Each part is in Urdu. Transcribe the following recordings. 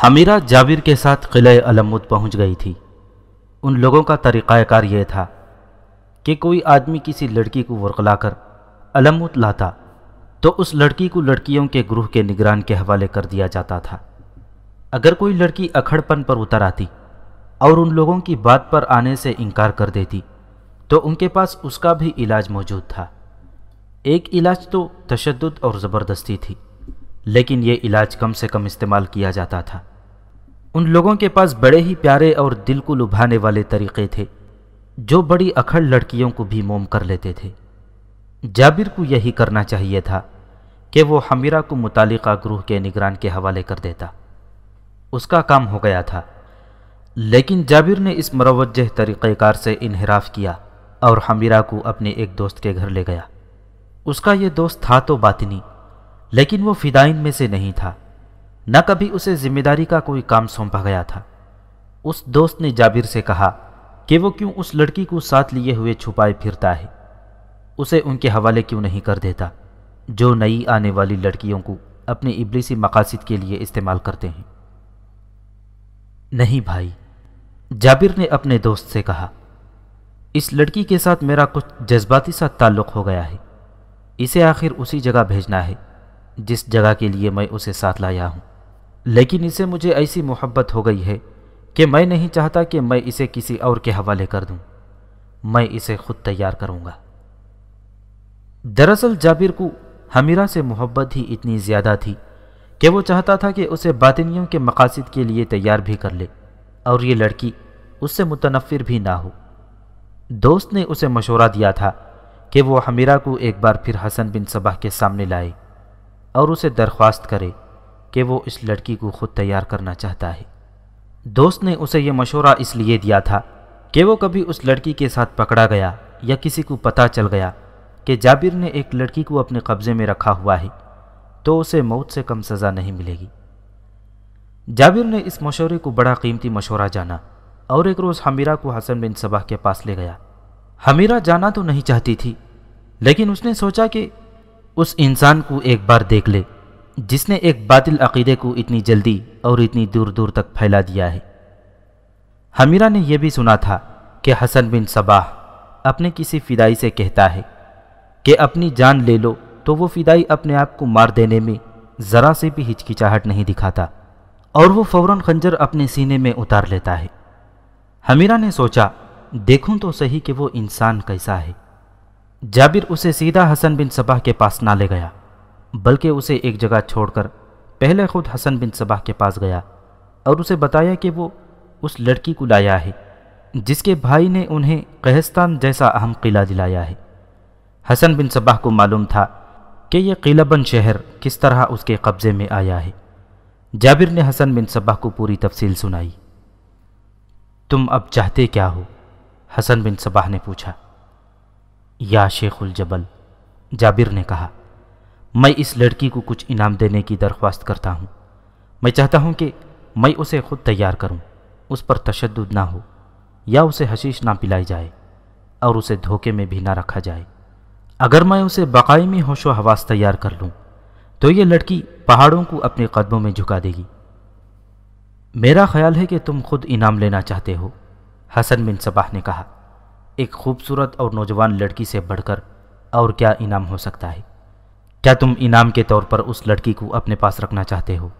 حمیرہ جابر کے ساتھ قلعہ علمود پہنچ گئی تھی۔ ان لوگوں کا طریقہ کار یہ تھا کہ کوئی آدمی کسی لڑکی کو ورغلا کر علمود لاتا تو اس لڑکی کو لڑکیوں کے گروہ کے نگران کے حوالے کر دیا جاتا تھا۔ اگر کوئی لڑکی اکھڑپن پر اتر آتی اور ان لوگوں کی بات پر آنے سے انکار کر دیتی تو ان کے پاس اس کا بھی علاج موجود تھا۔ ایک علاج تو تشدد اور زبردستی تھی، لیکن یہ علاج کم سے کم استعمال کیا جاتا تھا۔ ان لوگوں کے پاس بڑے ہی پیارے اور دل کو لبھانے والے طریقے تھے جو بڑی اکھڑ لڑکیوں کو بھی موم کر لیتے تھے۔ جابر کو یہی کرنا چاہیے تھا کہ وہ حمیرہ کو متعلقہ گروہ کے نگران کے حوالے کر دیتا۔ اس کا کام ہو گیا تھا، لیکن جابر نے اس مروجہ طریقہ کار سے انحراف کیا اور حمیرہ کو اپنے ایک دوست کے گھر لے گیا۔ اس کا یہ دوست تھا تو باطنی، لیکن وہ فدائین میں سے نہیں تھا، نہ کبھی اسے ذمہ داری کا کوئی کام سونپا گیا تھا۔ اس دوست نے جابر سے کہا کہ وہ کیوں اس لڑکی کو ساتھ لیے ہوئے چھپائے پھرتا ہے، اسے ان کے حوالے کیوں نہیں کر دیتا جو نئی آنے والی لڑکیوں کو اپنے ابلیسی مقاصد کے لیے استعمال کرتے ہیں۔ نہیں بھائی، جابر نے اپنے دوست سے کہا، اس لڑکی کے ساتھ میرا کچھ جذباتی سا تعلق ہو گیا ہے، اسے آخر اسی جگہ بھیجنا ہے جس جگہ کے لیے میں اسے ساتھ لایا ہوں، لیکن اسے مجھے ایسی محبت ہو گئی ہے کہ میں نہیں چاہتا کہ میں اسے کسی اور کے حوالے کر دوں، میں اسے خود تیار کروں گا۔ دراصل جابر کو حمیرہ سے محبت ہی اتنی زیادہ تھی کہ وہ چاہتا تھا کہ اسے باطنیوں کے مقاصد کے لیے تیار بھی کر لے اور یہ لڑکی اس سے متنفر بھی نہ ہو۔ دوست نے اسے مشورہ دیا تھا کہ وہ حمیرہ کو ایک بار پھر حسن بن صباح کے سامنے لائے اور اسے درخواست کرے کہ وہ اس لڑکی کو خود تیار کرنا چاہتا ہے۔ دوست نے اسے یہ مشورہ اس لیے دیا تھا کہ وہ کبھی اس لڑکی کے ساتھ پکڑا گیا یا کسی کو پتہ چل گیا کہ جابر نے ایک لڑکی کو اپنے قبضے میں رکھا ہوا ہے تو اسے موت سے کم سزا نہیں ملے گی۔ جابر نے اس مشورے کو بڑا قیمتی مشورہ جانا اور ایک روز حمیرہ کو حسن بن صباح کے پاس لے گیا۔ حمیرہ جانا تو نہیں چاہتی تھی، لیکن اس نے سوچا کہ اس انسان کو ایک بار دیکھ لے جس نے ایک باطل عقیدے کو اتنی جلدی اور اتنی دور دور تک پھیلا دیا ہے۔ حمیرہ نے یہ بھی سنا تھا کہ حسن بن صباح اپنے کسی فدائی سے کہتا ہے کہ اپنی جان لے لو تو وہ فدائی اپنے آپ کو مار دینے میں ذرا سے بھی ہچکچاہٹ نہیں دکھاتا اور وہ فوراً خنجر اپنے سینے میں اتار لیتا ہے۔ حمیرہ نے سوچا دیکھوں تو صحیح کہ وہ انسان کیسا ہے۔ جابر اسے سیدھا حسن بن صباح کے پاس نہ لے گیا، بلکہ اسے ایک جگہ چھوڑ کر پہلے خود حسن بن صباح کے پاس گیا اور اسے بتایا کہ وہ اس لڑکی کو لایا ہے جس کے بھائی نے انہیں قہستان جیسا اہم قلعہ دلایا ہے۔ حسن بن صباح کو معلوم تھا کہ یہ قلعہ بند شہر کس طرح اس کے قبضے میں آیا ہے۔ جابر نے حسن بن صباح کو پوری تفصیل سنائی۔ تم اب چاہتے کیا ہو؟ حسن بن صباح نے پوچھا۔ یا شیخ الجبل، جابر نے کہا، میں اس لڑکی کو کچھ انعام دینے کی درخواست کرتا ہوں۔ میں چاہتا ہوں کہ میں اسے خود تیار کروں، اس پر تشدد نہ ہو یا اسے حشیش نہ پلائی جائے اور اسے دھوکے میں بھی نہ رکھا جائے۔ اگر میں اسے باقاعدگی ہوش و حواس تیار کر لوں تو یہ لڑکی پہاڑوں کو اپنے قدموں میں جھکا دے گی۔ میرا خیال ہے کہ تم خود انعام لینا چاہتے ہو، حسن بن صباح نے کہا۔ ایک خوبصورت اور نوجوان لڑکی سے بڑھ کر اور کیا انعام ہو سکتا ہے؟ کیا تم انعام کے طور پر اس لڑکی کو اپنے پاس رکھنا چاہتے ہو؟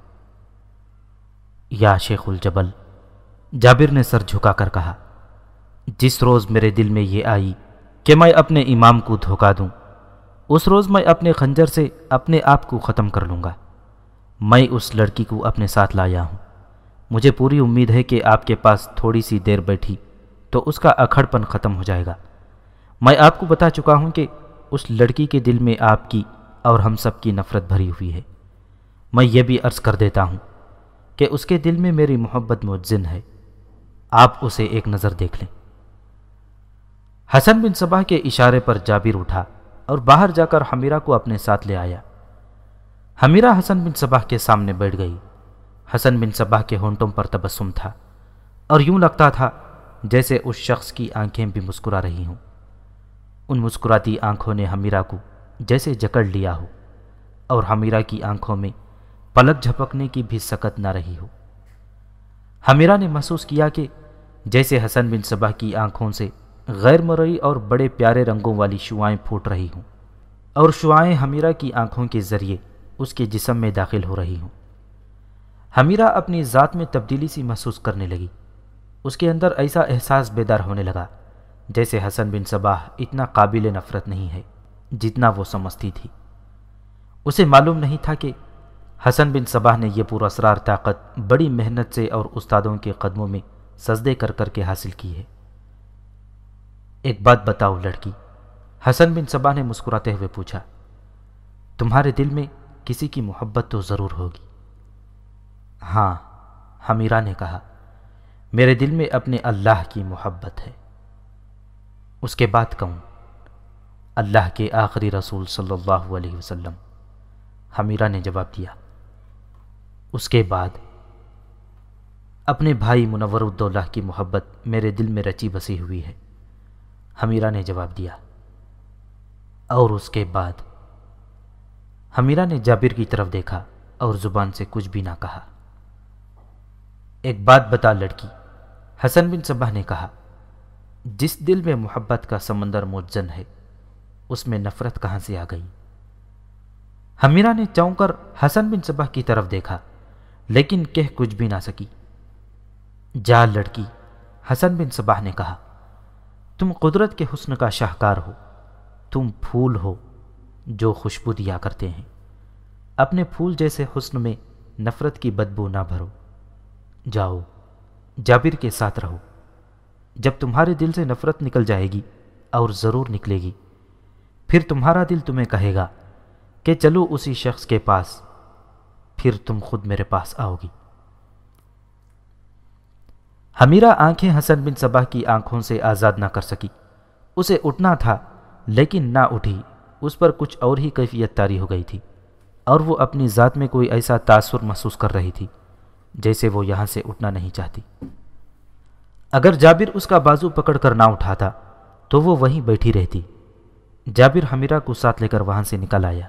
یا شیخ الجبل، جابر نے سر جھکا کر کہا، جس روز میرے دل میں یہ آئی کہ میں اپنے امام کو دھوکا دوں، اس روز میں اپنے خنجر سے اپنے آپ کو ختم کر لوں گا۔ میں اس لڑکی کو اپنے ساتھ لایا ہوں، مجھے پوری امید ہے کہ آپ کے پاس تھوڑی سی دیر بیٹھی تو اس کا اکھڑ پن ختم ہو جائے گا۔ میں آپ کو بتا چکا ہوں کہ اس لڑکی کے دل میں آپ کی اور ہم سب کی نفرت بھری ہوئی ہے۔ میں یہ بھی عرض کر دیتا ہوں کہ اس کے دل میں میری محبت مجزن ہے، آپ اسے ایک نظر دیکھ لیں۔ حسن بن صباح کے اشارے پر جابر اٹھا اور باہر جا کر حمیرہ کو اپنے ساتھ لے آیا۔ حمیرہ حسن بن صباح کے سامنے بیٹھ گئی۔ حسن بن صباح کے ہونٹوں پر تبسم تھا اور یوں لگتا تھا جیسے اس شخص کی آنکھیں بھی مسکرا رہی ہوں۔ ان مسکراتی آنکھوں نے حمیرہ کو جیسے جکڑ لیا ہو اور حمیرہ کی آنکھوں میں پلک جھپکنے کی بھی سکت نہ رہی ہو۔ حمیرہ نے محسوس کیا کہ جیسے حسن بن صباح کی آنکھوں سے غیر مرئی اور بڑے پیارے رنگوں والی شعاعیں پھوٹ رہی ہوں اور شعاعیں حمیرہ کی آنکھوں کے ذریعے اس کے جسم میں داخل ہو رہی ہوں۔ حمیرہ اپنی ذات میں تبدیلی سی محسوس کرنے لگی۔ اس کے اندر ایسا احساس بیدار ہونے لگا جیسے حسن بن صباح اتنا قابل نفرت نہیں ہے جتنا وہ سمجھتی تھی۔ اسے معلوم نہیں تھا کہ حسن بن صباح نے یہ پورا اسرار طاقت بڑی محنت سے اور استادوں کے قدموں میں سجدے کر کر کے حاصل کی ہے۔ ایک بات بتاؤ لڑکی، حسن بن صباح نے مسکراتے ہوئے پوچھا، تمہارے دل میں کسی کی محبت تو ضرور ہوگی؟ ہاں، حمیرہ نے کہا، میرے دل میں اپنے اللہ کی محبت ہے۔ اس کے بعد کون؟ اللہ کے آخری رسول صلی اللہ علیہ وسلم، حمیرہ نے جواب دیا۔ اس کے بعد اپنے بھائی منور الدولہ کی محبت میرے دل میں رچی بسی ہوئی ہے، حمیرہ نے جواب دیا۔ اور اس کے بعد؟ حمیرہ نے جابر کی طرف دیکھا اور زبان سے کچھ بھی نہ کہا۔ ایک بات بتا لڑکی، حسن بن صباح نے کہا، جس دل میں محبت کا سمندر موجزن ہے اس میں نفرت کہاں سے آ گئی؟ حمیرہ نے چونک کر حسن بن صباح کی طرف دیکھا لیکن کہہ کچھ بھی نہ سکی۔ جا لڑکی، حسن بن صباح نے کہا، تم قدرت کے حسن کا شاہکار ہو، تم پھول ہو جو خوشبو دیا کرتے ہیں، اپنے پھول جیسے حسن میں نفرت کی بدبو نہ بھرو۔ جاؤ، جابر کے ساتھ رہو، جب تمہارے دل سے نفرت نکل جائے گی، اور ضرور نکلے گی، پھر تمہارا دل تمہیں کہے گا کہ چلو اسی شخص کے پاس، پھر تم خود میرے پاس آؤ گی۔ حمیرہ آنکھیں حسن بن صباح کی آنکھوں سے آزاد نہ کر سکی۔ اسے اٹھنا تھا لیکن نہ اٹھی، اس پر کچھ اور ہی کیفیت طاری ہو گئی تھی، اور وہ اپنی ذات میں کوئی ایسا تاثر محسوس کر رہی تھی جیسے وہ یہاں سے اٹھنا نہیں چاہتی۔ اگر جابر اس کا بازو پکڑ کر نہ اٹھاتا تو وہ وہیں بیٹھی رہتی۔ جابر حمیرہ کو ساتھ لے کر وہاں سے نکل آیا۔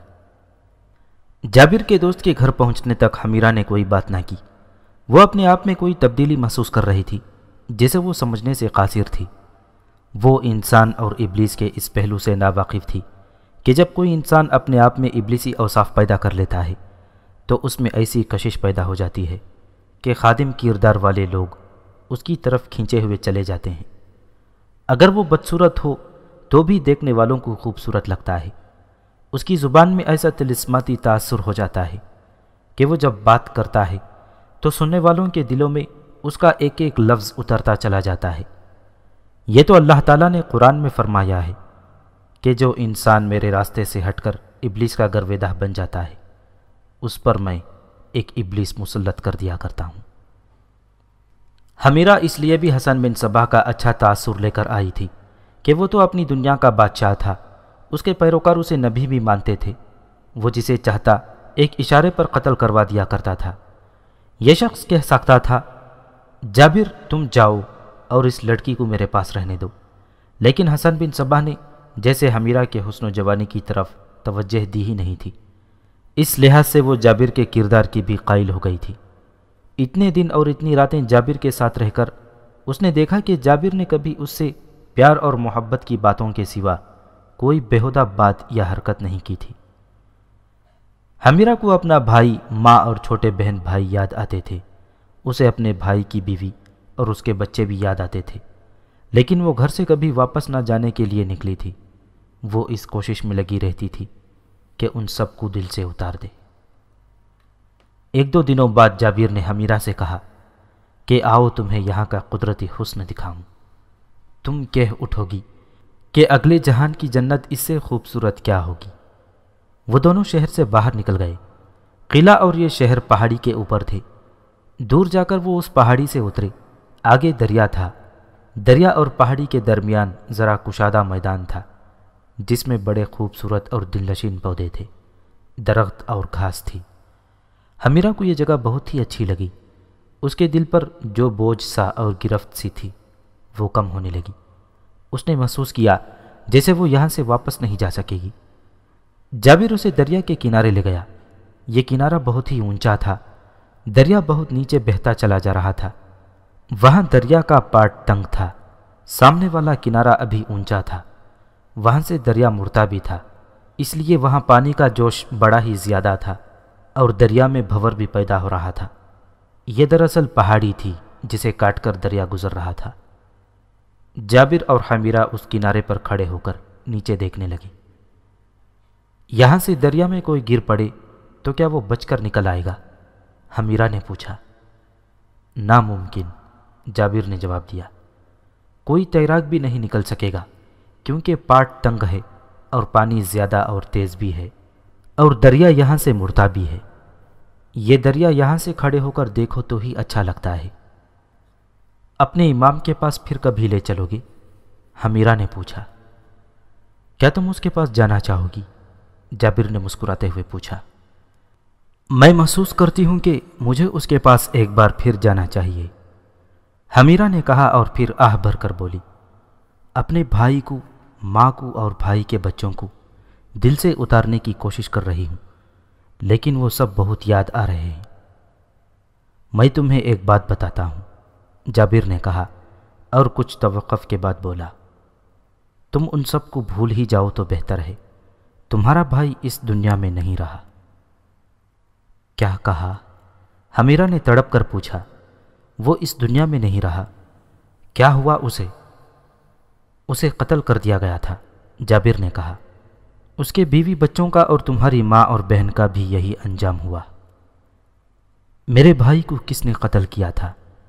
جابر کے دوست کے گھر پہنچنے تک حمیرہ نے کوئی بات نہ کی۔ وہ اپنے آپ میں کوئی تبدیلی محسوس کر رہی تھی جسے وہ سمجھنے سے قاصر تھی۔ وہ انسان اور ابلیس کے اس پہلو سے ناواقف تھی کہ جب کوئی انسان اپنے آپ میں ابلیسی اوصاف پیدا کر لیتا ہے تو اس میں ایسی کشش پیدا ہو جاتی ہے کہ خادم کردار والے لوگ اس کی طرف کھینچے ہوئے چلے جاتے ہیں۔ اگر وہ بدصورت ہو تو بھی دیکھنے والوں کو خوبصورت لگتا ہے۔ اس کی زبان میں ایسا طلسماتی تاثر ہو جاتا ہے کہ وہ جب بات کرتا ہے تو سننے والوں کے دلوں میں اس کا ایک ایک لفظ اترتا چلا جاتا ہے۔ یہ تو اللہ تعالیٰ نے قرآن میں فرمایا ہے کہ جو انسان میرے راستے سے ہٹ کر ابلیس کا گرویدہ بن جاتا ہے اس پر میں ایک ابلیس مسلط کر دیا کرتا ہوں۔ حمیرہ اس لیے بھی حسن بن صباح کا اچھا تاثر لے کر آئی تھی کہ وہ تو اپنی دنیا کا بادشاہ تھا، اس کے پیروکار اسے نبی بھی مانتے تھے۔ وہ جسے چاہتا ایک اشارے پر قتل کروا دیا کرتا تھا۔ یہ شخص کہہ سکتا تھا، جابر تم جاؤ اور اس لڑکی کو میرے پاس رہنے دو، لیکن حسن بن صباح نے جیسے حمیرہ کے حسن و جوانی کی طرف توجہ دی ہی نہیں تھی، اس لحاظ سے وہ جابر کے کردار کی بھی قائل ہو گئی تھی۔ اتنے دن اور اتنی راتیں جابر کے ساتھ رہ کر اس نے دیکھا کہ جابر نے کبھی اس سے پیار اور محبت کی باتوں کے سوا کوئی بیہودہ بات یا حرکت نہیں کی تھی۔ حمیرہ کو اپنا بھائی، ماں اور چھوٹے بہن بھائی یاد آتے تھے، اسے اپنے بھائی کی بیوی اور اس کے بچے بھی یاد آتے تھے، لیکن وہ گھر سے کبھی واپس نہ جانے کے لیے نکلی تھی۔ وہ اس کوشش میں لگی رہتی تھی کہ ان سب کو دل سے اتار دے۔ ایک دو دنوں بعد جابر نے حمیرہ سے کہا کہ آؤ تمہیں یہاں کا قدرتی حسن دکھاؤں۔ تم کہہ اٹھو گی کہ اگلے جہان کی جنت اس سے خوبصورت کیا ہوگی۔ وہ دونوں شہر سے باہر نکل گئے۔ قلعہ اور یہ شہر پہاڑی کے اوپر تھے۔ دور جا کر وہ اس پہاڑی سے اترے۔ آگے دریا تھا۔ دریا اور پہاڑی کے درمیان ذرا کشادہ میدان تھا جس میں بڑے خوبصورت اور دلنشین پودے تھے، درخت اور گھاس تھی۔ حمیرہ کو یہ جگہ بہت ہی اچھی لگی۔ اس کے دل پر جو بوجھ سا اور گرفت سی تھی وہ کم ہونے لگی۔ اس نے محسوس کیا جیسے وہ یہاں سے واپس نہیں جا سکے گی۔ جابر اسے دریا کے کنارے لے گیا۔ یہ کنارہ بہت ہی اونچا تھا۔ دریا بہت نیچے بہتا چلا جا رہا تھا۔ وہاں دریا کا پاٹ تنگ تھا، سامنے والا کنارہ ابھی اونچا تھا، وہاں سے دریا مڑتا بھی تھا، اس لیے وہاں پانی کا جوش بڑا ہی زیادہ تھا اور دریا میں بھنور بھی پیدا ہو رہا تھا۔ یہ دراصل پہاڑی تھی جسے کاٹ کر دریا گزر رہا تھا۔ جابر اور حمیرہ اس کنارے پر کھڑے ہو کر نیچے دیکھنے لگے۔ یہاں سے دریا میں کوئی گر پڑے تو کیا وہ بچ کر نکل آئے گا؟ حمیرہ نے پوچھا۔ ناممکن، جابر نے جواب دیا۔ کوئی تیراک بھی نہیں نکل سکے گا کیونکہ پاٹ تنگ ہے اور پانی زیادہ اور تیز بھی ہے اور دریا یہاں سے مڑتا بھی ہے۔ یہ دریا یہاں سے کھڑے ہو کر دیکھو تو ہی اچھا لگتا ہے۔ اپنے امام کے پاس پھر کبھی لے چلو گے؟ حمیرہ نے پوچھا۔ کیا تم اس کے پاس جانا چاہو گی؟ جابر نے مسکراتے ہوئے پوچھا۔ میں محسوس کرتی ہوں کہ مجھے اس کے پاس ایک بار پھر جانا چاہیے، حمیرہ نے کہا اور پھر آہ بھر کر بولی۔ اپنے بھائی کو، ماں کو اور بھائی کے بچوں کو دل سے اتارنے کی کوشش کر رہی ہوں، لیکن وہ سب بہت یاد آ رہے ہیں۔ میں تمہیں ایک بات بتاتا ہوں، جابر نے کہا اور کچھ توقف کے بعد بولا۔ تم ان سب کو بھول ہی جاؤ تو بہتر ہے، تمہارا بھائی اس دنیا میں نہیں رہا۔ کیا کہا؟ حمیرہ نے تڑپ کر پوچھا۔ وہ اس دنیا میں نہیں رہا؟ کیا ہوا اسے؟ اسے قتل کر دیا گیا تھا، جابر نے کہا۔ اس کے بیوی بچوں کا اور تمہاری ماں اور بہن کا بھی یہی انجام ہوا۔ میرے بھائی کو کس نے قتل کیا تھا؟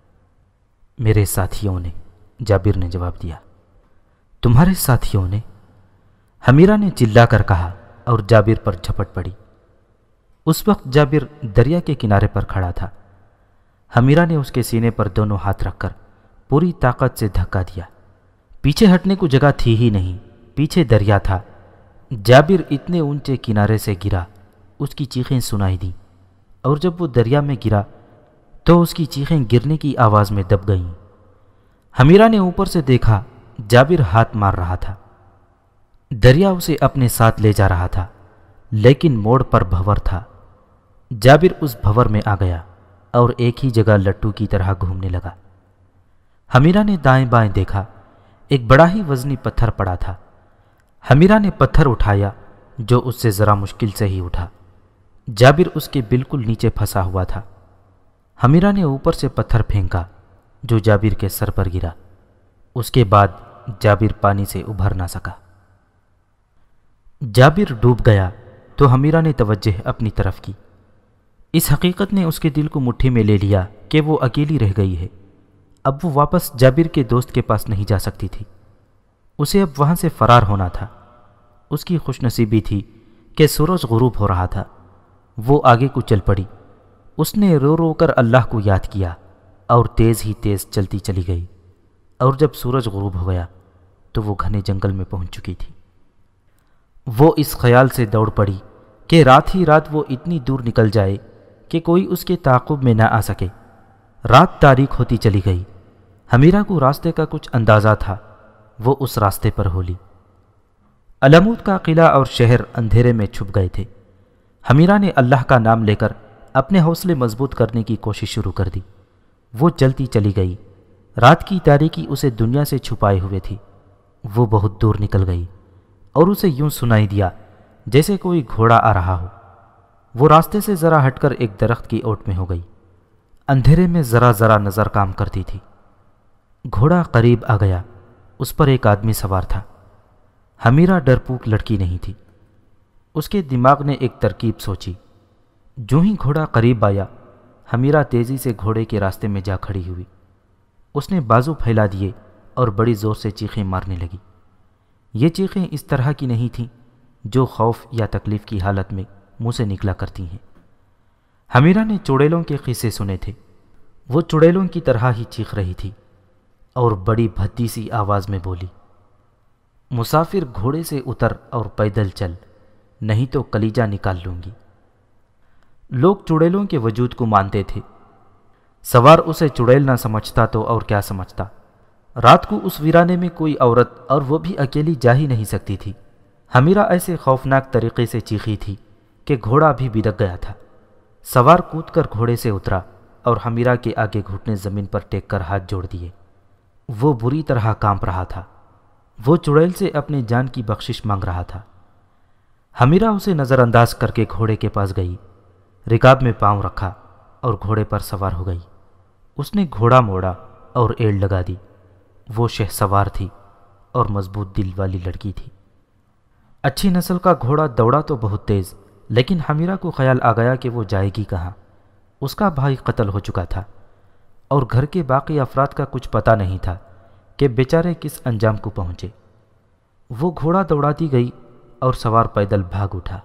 میرے ساتھیوں نے، جابر نے جواب دیا۔ تمہارے ساتھیوں نے؟ حمیرہ نے چلا کر کہا اور جابر پر جھپٹ پڑی۔ اس وقت جابر دریا کے کنارے پر کھڑا تھا۔ حمیرہ نے اس کے سینے پر دونوں ہاتھ رکھ کر پوری طاقت سے دھکا دیا۔ پیچھے ہٹنے کو جگہ تھی ہی نہیں، پیچھے دریا تھا۔ جابر اتنے اونچے کنارے سے گرا، اس کی چیخیں سنائی دیں، اور جب وہ دریا میں گرا تو اس کی چیخیں گرنے کی آواز میں دب گئیں۔ حمیرہ نے اوپر سے دیکھا، جابر ہاتھ مار رہا تھا۔ دریا اسے اپنے ساتھ لے جا رہا تھا، لیکن موڑ پر بھنور تھا۔ جابر اس بھنور میں آ گیا اور ایک ہی جگہ لٹو کی طرح گھومنے لگا۔ حمیرہ نے دائیں بائیں دیکھا، ایک بڑا ہی وزنی پتھر پڑا تھا۔ حمیرہ نے پتھر اٹھایا جو اس سے ذرا مشکل سے ہی اٹھا۔ جابر اس کے بالکل نیچے پھنسا ہوا تھا۔ حمیرہ نے اوپر سے پتھر پھینکا جو جابر کے سر پر گرا۔ اس کے بعد جابر پانی سے ابھر نہ سکا۔ جابر ڈوب گیا تو حمیرہ نے توجہ اپنی طرف کی۔ اس حقیقت نے اس کے دل کو مٹھی میں لے لیا کہ وہ اکیلی رہ گئی ہے۔ اب وہ واپس جابر کے دوست کے پاس نہیں جا سکتی تھی، اسے اب وہاں سے فرار ہونا تھا۔ اس کی خوش نصیبی تھی کہ سورج غروب ہو رہا تھا۔ وہ آگے کو چل پڑی۔ اس نے رو رو کر اللہ کو یاد کیا اور تیز ہی تیز چلتی چلی گئی، اور جب سورج غروب ہو گیا تو وہ گھنے جنگل میں پہنچ چکی تھی۔ وہ اس خیال سے دوڑ پڑی کہ رات ہی رات وہ اتنی دور نکل جائے کہ کوئی اس کے تعاقب میں نہ آ سکے۔ رات تاریک ہوتی چلی گئی۔ حمیرہ کو راستے کا کچھ اندازہ تھا، وہ اس راستے پر ہو لی۔ علمود کا قلعہ اور شہر اندھیرے میں چھپ گئے تھے۔ حمیرہ نے اللہ کا نام لے کر اپنے حوصلے مضبوط کرنے کی کوشش شروع کر دی۔ وہ چلتی چلی گئی۔ رات کی تاریکی اسے دنیا سے چھپائے ہوئے تھی۔ وہ بہت دور نکل گئی اور اسے یوں سنائی دیا جیسے کوئی گھوڑا آ رہا ہو۔ وہ راستے سے ذرا ہٹ کر ایک درخت کی اوٹ میں ہو گئی۔ اندھیرے میں ذرا ذرا نظر کام کرتی تھی۔ گھوڑا قریب آ گیا، اس پر ایک آدمی سوار تھا۔ حمیرہ ڈرپوک لڑکی نہیں تھی۔ اس کے دماغ نے ایک ترکیب سوچی۔ جو ہی گھوڑا قریب آیا، حمیرہ تیزی سے گھوڑے کے راستے میں جا کھڑی ہوئی۔ اس نے بازو پھیلا دیے اور بڑی زور سے چیخیں مارنے لگی۔ یہ چیخیں اس طرح کی نہیں تھیں جو خوف یا تکلیف کی حالت میں منہ سے نکلا کرتی ہیں۔ حمیرہ نے چڑیلوں کے قصے سنے تھے۔ وہ چڑیلوں کی طرح ہی چیخ رہی تھی اور بڑی بھدی سی آواز میں بولی، مسافر گھوڑے سے اتر اور پیدل چل، نہیں تو کلیجہ نکال لوں گی۔ لوگ چڑیلوں کے وجود کو مانتے تھے۔ سوار اسے چڑیل نہ سمجھتا تو اور کیا سمجھتا۔ رات کو اس ویرانے میں کوئی عورت، اور وہ بھی اکیلی، جا ہی نہیں سکتی تھی۔ حمیرہ ایسے خوفناک طریقے سے چیخی تھی کہ گھوڑا بھی بدک گیا تھا۔ سوار کود کر گھوڑے سے اترا اور حمیرہ کے آگے گھٹنے زمین پر ٹیک کر ہاتھ جوڑ دیے۔ وہ بری طرح کانپ رہا تھا۔ وہ چڑیل سے اپنی جان کی بخشش مانگ رہا تھا۔ حمیرہ اسے نظر انداز کر کے گھوڑے کے پاس گئی، رکاب میں پاؤں رکھا اور گھوڑے پر سوار ہو گئی۔ اس نے گھوڑا موڑا اور ایڑ لگا دی۔ وہ شہ سوار تھی اور مضبوط دل والی لڑکی تھی۔ اچھی نسل کا گھوڑا دوڑا تو بہت تیز، لیکن حمیرہ کو خیال آ گیا کہ وہ جائے گی کہاں۔ اس کا بھائی قتل ہو چکا تھا اور گھر کے باقی افراد کا کچھ پتہ نہیں تھا کہ بیچارے کس انجام کو پہنچے۔ وہ گھوڑا دوڑاتی گئی اور سوار پیدل بھاگ اٹھا۔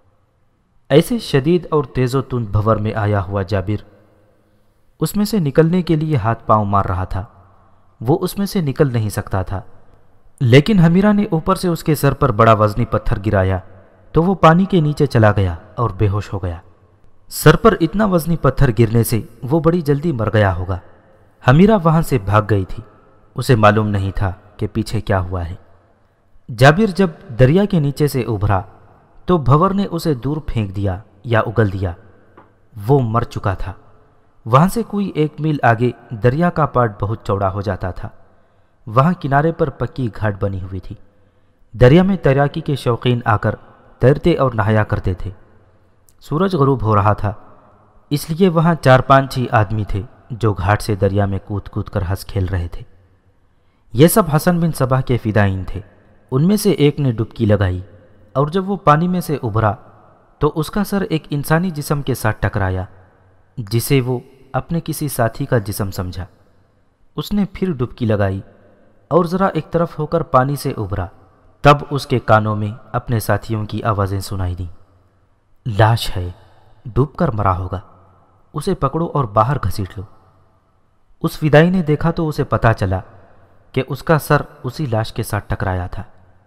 ایسے شدید اور تیز و تند بھور میں آیا ہوا جابر اس میں سے نکلنے کے لیے ہاتھ پاؤں مار رہا تھا۔ وہ اس میں سے نکل نہیں سکتا تھا، لیکن حمیرہ نے اوپر سے اس کے سر پر بڑا وزنی پتھر گرایا تو وہ پانی کے نیچے چلا گیا اور بے ہوش ہو گیا۔ سر پر اتنا وزنی پتھر گرنے سے وہ بڑی جلدی مر گیا ہوگا۔ حمیرہ وہاں سے بھاگ گئی تھی۔ اسے معلوم نہیں تھا کہ پیچھے کیا ہوا ہے۔ جابر جب دریا کے نیچے سے ابھرا تو بھور نے اسے دور پھینک دیا یا اگل دیا۔ وہ مر چکا تھا۔ وہاں سے کوئی 1 میل آگے دریا کا پاٹ بہت چوڑا ہو جاتا تھا۔ وہاں کنارے پر پکی گھاٹ بنی ہوئی تھی۔ دریا میں تیراکی کے شوقین آ کر تیرتے اور نہایا کرتے تھے۔ سورج غروب ہو رہا تھا، اس لیے وہاں 4-5-6 آدمی تھے جو گھاٹ سے دریا میں کود کود کر ہنس کھیل رہے تھے۔ یہ سب حسن بن صباح کے فدائین تھے۔ ان میں سے ایک نے ڈبکی لگائی اور جب وہ پانی میں سے ابھرا تو اس کا سر ایک انسانی جسم کے ساتھ ٹکرایا جسے وہ اپنے کسی ساتھی کا جسم سمجھا۔ اس نے پھر ڈبکی لگائی اور ذرا ایک طرف ہو کر پانی سے ابھرا، تب اس کے کانوں میں اپنے ساتھیوں کی آوازیں سنائی دیں۔ لاش ہے، ڈوب کر مرا ہوگا، اسے پکڑو اور باہر گھسیٹ لو۔ اس فدائی نے دیکھا تو اسے پتا چلا کہ اس کا سر اسی لاش کے ساتھ ٹکرایا تھا۔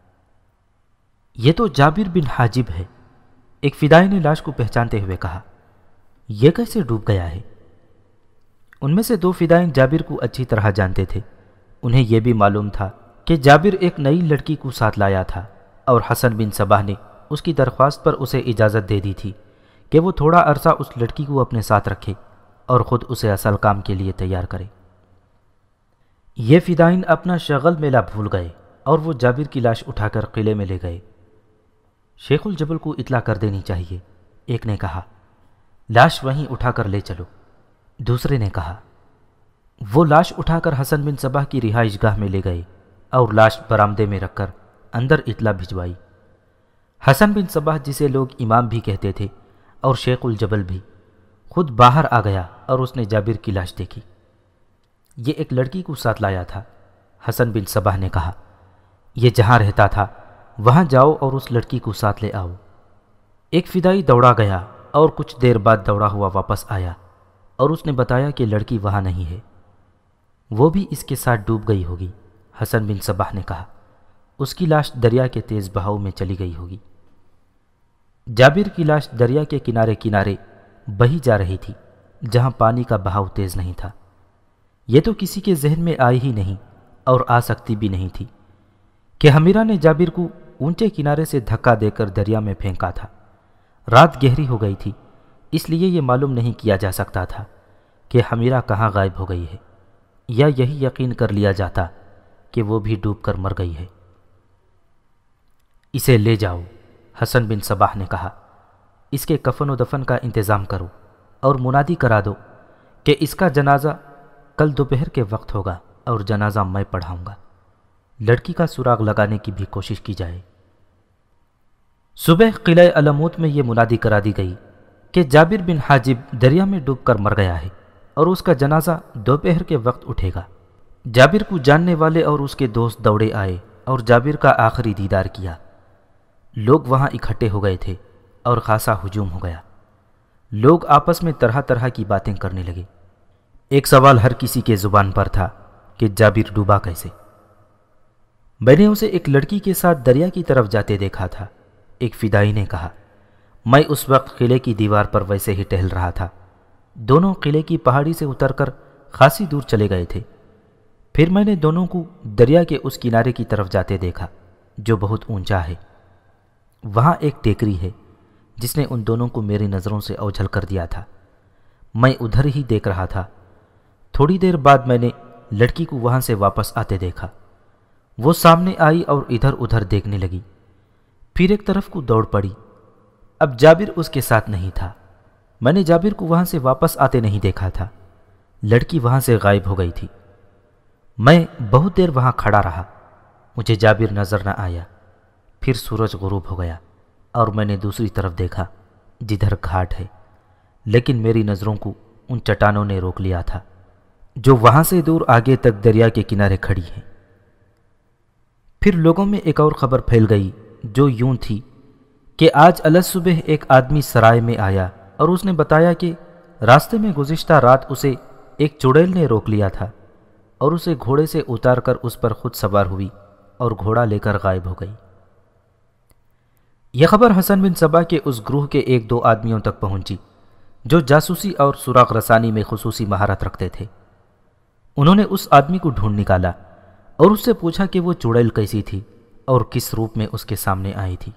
یہ تو جابر بن حاجب ہے، ایک فدائی نے لاش کو پہچانتے ہوئے کہا۔ یہ کیسے ڈوب گیا ہے؟ ان میں سے 2 فدائین جابر کو اچھی طرح جانتے تھے۔ انہیں یہ بھی معلوم تھا کہ جابر ایک نئی لڑکی کو ساتھ لایا تھا اور حسن بن صباح نے اس کی درخواست پر اسے اجازت دے دی تھی کہ وہ تھوڑا عرصہ اس لڑکی کو اپنے ساتھ رکھے اور خود اسے اصل کام کے لیے تیار کرے۔ یہ فدائین اپنا شغل میلہ بھول گئے اور وہ جابر کی لاش اٹھا کر قلعے میں لے گئے۔ شیخ الجبل کو اطلاع کر دینی چاہیے، ایک نے کہا۔ لاش وہیں اٹھا کر لے چلو، دوسرے نے کہا۔ وہ لاش اٹھا کر حسن بن صباح کی رہائش گاہ میں لے گئے اور لاش برآمدے میں رکھ کر اندر اطلاع بھجوائی۔ حسن بن صباح، جسے لوگ امام بھی کہتے تھے اور شیخ الجبل بھی، خود باہر آ گیا اور اس نے جابر کی لاش دیکھی۔ یہ ایک لڑکی کو ساتھ لایا تھا۔ حسن بن صباح نے کہا، یہ جہاں رہتا تھا وہاں جاؤ اور اس لڑکی کو ساتھ لے آؤ۔ ایک فدائی دوڑا گیا اور کچھ دیر بعد دوڑا ہوا واپس آیا اور اس نے بتایا کہ لڑکی وہاں نہیں ہے، وہ بھی اس کے ساتھ ڈوب گئی ہوگی۔ حسن بن صباح نے کہا، اس کی لاش دریا کے تیز بہاؤ میں چلی گئی ہوگی۔ جابر کی لاش دریا کے کنارے کنارے بہی جا رہی تھی جہاں پانی کا بہاؤ تیز نہیں تھا۔ یہ تو کسی کے ذہن میں آئی ہی نہیں اور آ سکتی بھی نہیں تھی کہ حمیرہ نے جابر کو اونچے کنارے سے دھکا دے کر دریا میں پھینکا تھا۔ رات گہری ہو گئی تھی، اس لیے یہ معلوم نہیں کیا جا سکتا تھا کہ حمیرہ کہاں غائب ہو گئی ہے، یا یہی یقین کر لیا جاتا کہ وہ بھی ڈوب کر مر گئی ہے۔ اسے لے جاؤ، حسن بن صباح نے کہا۔ اس کے کفن و دفن کا انتظام کرو اور منادی کرا دو کہ اس کا جنازہ کل دوپہر کے وقت ہوگا اور جنازہ میں پڑھاؤں گا۔ لڑکی کا سراغ لگانے کی بھی کوشش کی جائے۔ صبح قلعہ علموت میں یہ منادی کرا دی گئی کہ جابر بن حاجب دریا میں ڈوب کر مر گیا ہے اور اس کا جنازہ دوپہر کے وقت اٹھے گا۔ جابر کو جاننے والے اور اس کے دوست دوڑے آئے اور جابر کا آخری دیدار کیا۔ لوگ وہاں اکٹھے ہو گئے تھے اور خاصا ہجوم ہو گیا۔ لوگ آپس میں طرح طرح کی باتیں کرنے لگے۔ ایک سوال ہر کسی کے زبان پر تھا کہ جابر ڈوبا کیسے؟ میں نے اسے ایک لڑکی کے ساتھ دریا کی طرف جاتے دیکھا تھا، ایک فدائی نے کہا۔ میں اس وقت قلعے کی دیوار پر ویسے ہی ٹہل رہا تھا۔ دونوں قلعے کی پہاڑی سے اتر کر خاصی دور چلے گئے تھے۔ پھر میں نے دونوں کو دریا کے اس کنارے کی طرف جاتے دیکھا جو بہت اونچا ہے۔ وہاں ایک ٹیکری ہے جس نے ان دونوں کو میری نظروں سے اوجھل کر دیا تھا۔ میں ادھر ہی دیکھ رہا تھا۔ تھوڑی دیر بعد میں نے لڑکی کو وہاں سے واپس آتے دیکھا۔ وہ سامنے آئی اور ادھر ادھر دیکھنے لگی، پھر ایک طرف کو دوڑ پڑی۔ اب جابر اس کے ساتھ نہیں تھا۔ میں نے جابر کو وہاں سے واپس آتے نہیں دیکھا تھا۔ لڑکی وہاں سے غائب ہو گئی تھی۔ میں بہت دیر وہاں کھڑا رہا، مجھے جابر نظر نہ آیا۔ پھر سورج غروب ہو گیا اور میں نے دوسری طرف دیکھا جدھر گھاٹ ہے، لیکن میری نظروں کو ان چٹانوں نے روک لیا تھا جو وہاں سے دور آگے تک دریا کے کنارے کھڑی ہیں۔ پھر لوگوں میں ایک اور خبر پھیل گئی جو یوں تھی کہ آج الصبح ایک آدمی سرائے میں آیا اور اس نے بتایا کہ راستے میں گزشتہ رات اسے ایک چڑیل نے روک لیا تھا اور اسے گھوڑے سے اتار کر اس پر خود سوار ہوئی اور گھوڑا لے کر غائب ہو گئی۔ یہ خبر حسن بن صبا کے اس گروہ کے ایک دو آدمیوں تک پہنچی جو جاسوسی اور سراغ رسانی میں خصوصی مہارت رکھتے تھے۔ انہوں نے اس آدمی کو ڈھونڈ نکالا اور اس سے پوچھا کہ وہ چڑیل کیسی تھی اور کس روپ میں اس کے سامنے آئی تھی۔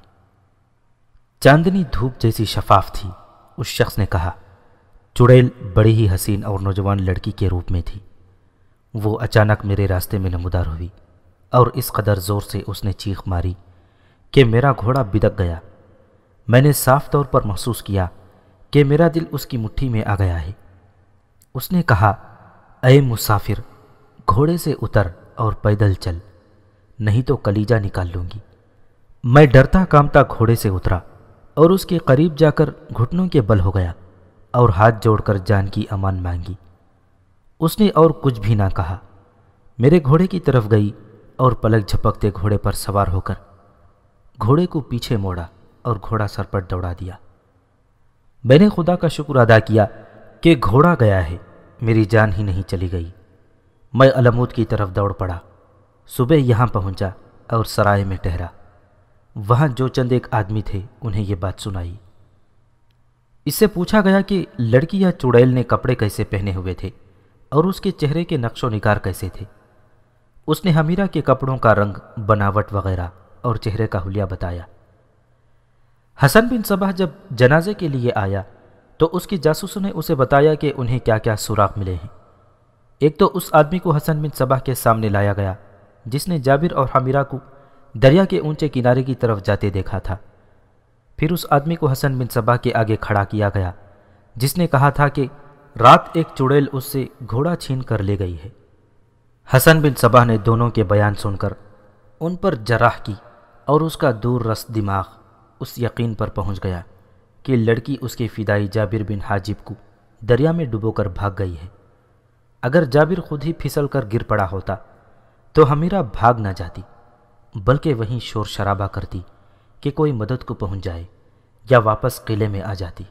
چاندنی دھوپ جیسی شفاف تھی۔ اس شخص نے کہا، چڑیل بڑی ہی حسین اور نوجوان لڑکی کے روپ میں تھی۔ وہ اچانک میرے راستے میں نمودار ہوئی اور اس قدر زور سے اس نے چیخ ماری کہ میرا گھوڑا بدک گیا۔ میں نے صاف طور پر محسوس کیا کہ میرا دل اس کی مٹھی میں آ گیا ہے۔ اس نے کہا، اے مسافر، گھوڑے سے اتر اور پیدل چل، نہیں تو کلیجہ نکال لوں گی۔ میں ڈرتا کامتا گھوڑے سے اترا اور اس کے قریب جا کر گھٹنوں کے بل ہو گیا اور ہاتھ جوڑ کر جان کی امان مانگی۔ اس نے اور کچھ بھی نہ کہا، میرے گھوڑے کی طرف گئی اور پلک جھپکتے گھوڑے پر سوار ہو کر گھوڑے کو پیچھے موڑا اور گھوڑا سر پر دوڑا دیا۔ میں نے خدا کا شکر ادا کیا کہ گھوڑا گیا ہے، میری جان ہی نہیں چلی گئی۔ میں علمود کی طرف دوڑ پڑا۔ صبح یہاں پہنچا اور سرائے میں ٹھہرا۔ وہاں جو چند ایک آدمی تھے انہیں یہ بات سنائی۔ اس سے پوچھا گیا کہ لڑکی یا چڑیل نے کپڑے کیسے پہنے ہوئے تھے اور اس کے چہرے کے نقش و نگار کیسے تھے۔ اس نے حمیرہ کے کپڑوں کا رنگ، بناوٹ وغیرہ اور چہرے کا حلیہ بتایا۔ حسن بن صبا جب جنازے کے لیے آیا تو اس کی جاسوسوں نے اسے بتایا کہ انہیں کیا کیا سراغ ملے ہیں۔ ایک تو اس آدمی کو حسن بن صبا کے سامنے لایا گیا جس نے جابر اور حمیرہ کو دریا کے اونچے کنارے کی طرف جاتے دیکھا تھا۔ پھر اس آدمی کو حسن بن صبا کے آگے کھڑا کیا گیا جس نے کہا تھا کہ رات ایک چڑیل اس سے گھوڑا چھین کر لے گئی ہے۔ حسن بن صبا نے دونوں کے بیان سن کر ان پر جراح کی اور اس کا دور رس دماغ اس یقین پر پہنچ گیا کہ لڑکی اس کے فدائی جابر بن حاجب کو دریا میں ڈبو کر بھاگ گئی ہے۔ اگر جابر خود ہی پھسل کر گر پڑا ہوتا تو حمیرہ بھاگ نہ جاتی بلکہ وہیں شور شرابہ کرتی کہ کوئی مدد کو پہنچ جائے یا واپس قلعے میں آ جاتی۔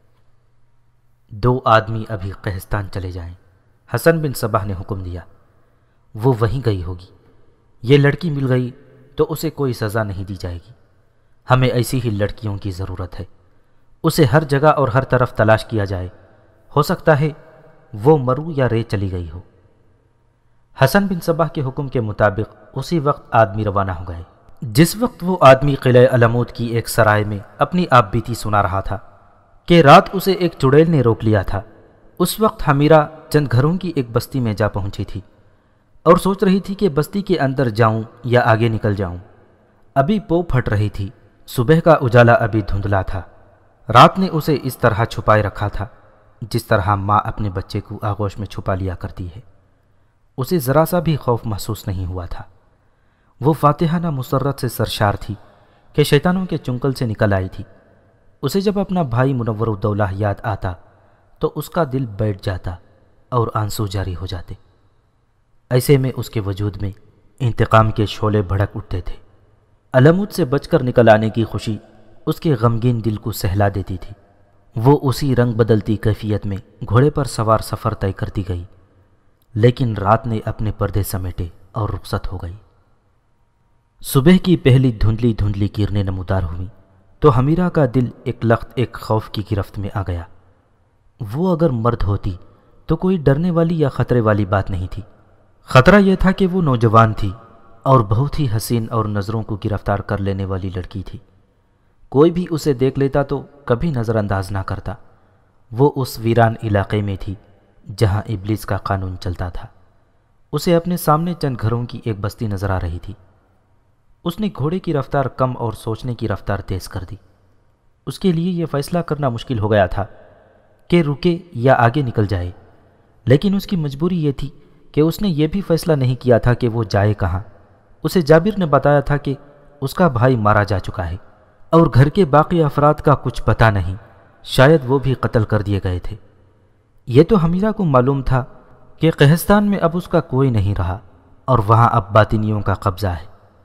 دو آدمی ابھی قہستان چلے جائیں، حسن بن صبا نے حکم دیا۔ وہ وہیں گئی ہوگی۔ یہ لڑکی مل گئی تو اسے کوئی سزا نہیں دی جائے گی۔ ہمیں ایسی ہی لڑکیوں کی ضرورت ہے۔ اسے ہر جگہ اور ہر طرف تلاش کیا جائے، ہو سکتا ہے وہ مرو یا رے چلی گئی ہو۔ حسن بن صبا کے حکم کے مطابق اسی وقت آدمی روانہ ہو گئے۔ جس وقت وہ آدمی قلعہ علمود کی ایک سرائے میں اپنی آپ بیتی سنا رہا تھا کہ رات اسے ایک چڑیل نے روک لیا تھا، اس وقت حمیرہ چند گھروں کی ایک بستی میں جا پہنچی تھی اور سوچ رہی تھی کہ بستی کے اندر جاؤں یا آگے نکل جاؤں۔ ابھی پو پھٹ رہی تھی، صبح کا اجالا ابھی دھندلا تھا۔ رات نے اسے اس طرح چھپائے رکھا تھا جس طرح ماں اپنے بچے کو آغوش میں چھپا لیا کرتی ہے۔ اسے ذرا سا بھی خوف محسوس نہیں ہوا تھا۔ وہ فاتحانہ مسرت سے سرشار تھی کہ شیطانوں کے چنگل سے نکل آئی تھی۔ اسے جب اپنا بھائی منور الدولہ یاد آتا تو اس کا دل بیٹھ جاتا اور آنسو جاری ہو جاتے۔ ایسے میں اس کے وجود میں انتقام کے شعلے بھڑک اٹھتے تھے۔ علمود سے بچ کر نکل آنے کی خوشی اس کے غمگین دل کو سہلا دیتی تھی۔ وہ اسی رنگ بدلتی کیفیت میں گھوڑے پر سوار سفر طے کرتی گئی، لیکن رات نے اپنے پردے سمیٹے اور رخصت ہو گئی۔ صبح کی پہلی دھندلی دھندلی کرنیں نمودار ہوئیں تو حمیرہ کا دل ایک لخت ایک خوف کی گرفت میں آ گیا۔ وہ اگر مرد ہوتی تو کوئی ڈرنے والی یا خطرے والی بات نہیں تھی۔ خطرہ یہ تھا کہ وہ نوجوان تھی اور بہت ہی حسین اور نظروں کو گرفتار کر لینے والی لڑکی تھی۔ کوئی بھی اسے دیکھ لیتا تو کبھی نظر انداز نہ کرتا وہ اس ویران علاقے میں تھی جہاں ابلیس کا قانون چلتا تھا۔ اسے اپنے سامنے چند گھروں کی ایک بستی نظر آ رہی تھی۔ اس نے گھوڑے کی رفتار کم اور سوچنے کی رفتار تیز کر دی۔ اس کے لیے یہ فیصلہ کرنا مشکل ہو گیا تھا کہ رکے یا آگے نکل جائے، لیکن اس کی مجبوری یہ تھی کہ اس نے یہ بھی فیصلہ نہیں کیا تھا کہ وہ جائے کہاں۔ اسے جابر نے بتایا تھا کہ اس کا بھائی مارا جا چکا ہے اور گھر کے باقی افراد کا کچھ پتہ نہیں، شاید وہ بھی قتل کر دیے گئے تھے۔ یہ تو حمیرہ کو معلوم تھا کہ قہستان میں اب اس کا کوئی نہیں رہا اور وہاں اب باطنیوں کا قبضہ ہے۔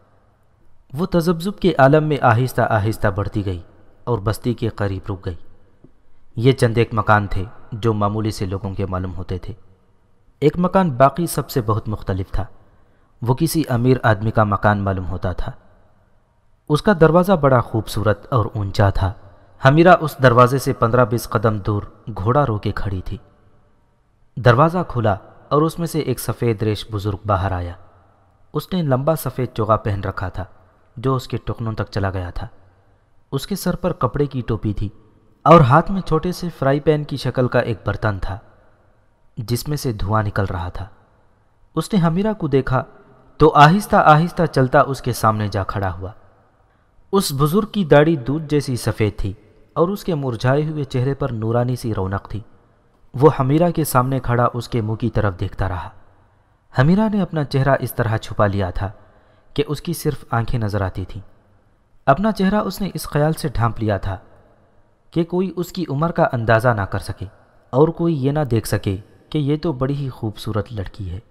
وہ تذبذب کے عالم میں آہستہ آہستہ بڑھتی گئی اور بستی کے قریب رک گئی۔ یہ چند ایک مکان تھے جو معمولی سے لوگوں کے معلوم ہوتے تھے۔ ایک مکان باقی سب سے بہت مختلف تھا۔ وہ کسی امیر آدمی کا مکان معلوم ہوتا تھا۔ اس کا دروازہ بڑا خوبصورت اور اونچا تھا۔ حمیرہ اس دروازے سے 15-20 قدم دور گھوڑا رو کے کھڑی تھی۔ دروازہ کھلا اور اس میں سے ایک سفید ریش بزرگ باہر آیا۔ اس نے لمبا سفید چوغا پہن رکھا تھا جو اس کے ٹخنوں تک چلا گیا تھا۔ اس کے سر پر کپڑے کی ٹوپی تھی اور ہاتھ میں چھوٹے سے فرائی پین کی شکل کا ایک برتن تھا جس میں سے دھواں نکل رہا تھا۔ اس نے حمیرہ کو دیکھا تو آہستہ آہستہ چلتا اس کے سامنے جا کھڑا ہوا۔ اس بزرگ کی داڑھی دودھ جیسی سفید تھی اور اس کے مرجھائے ہوئے چہرے پر نورانی سی رونق تھی۔ وہ حمیرہ کے سامنے کھڑا اس کے منہ کی طرف دیکھتا رہا۔ حمیرہ نے اپنا چہرہ اس طرح چھپا لیا تھا کہ اس کی صرف آنکھیں نظر آتی تھیں۔ اپنا چہرہ اس نے اس خیال سے ڈھانپ لیا تھا کہ کوئی اس کی عمر کا اندازہ نہ کر سکے اور کوئی یہ نہ دیکھ سکے کہ یہ تو بڑی ہی خوبصورت لڑکی ہے۔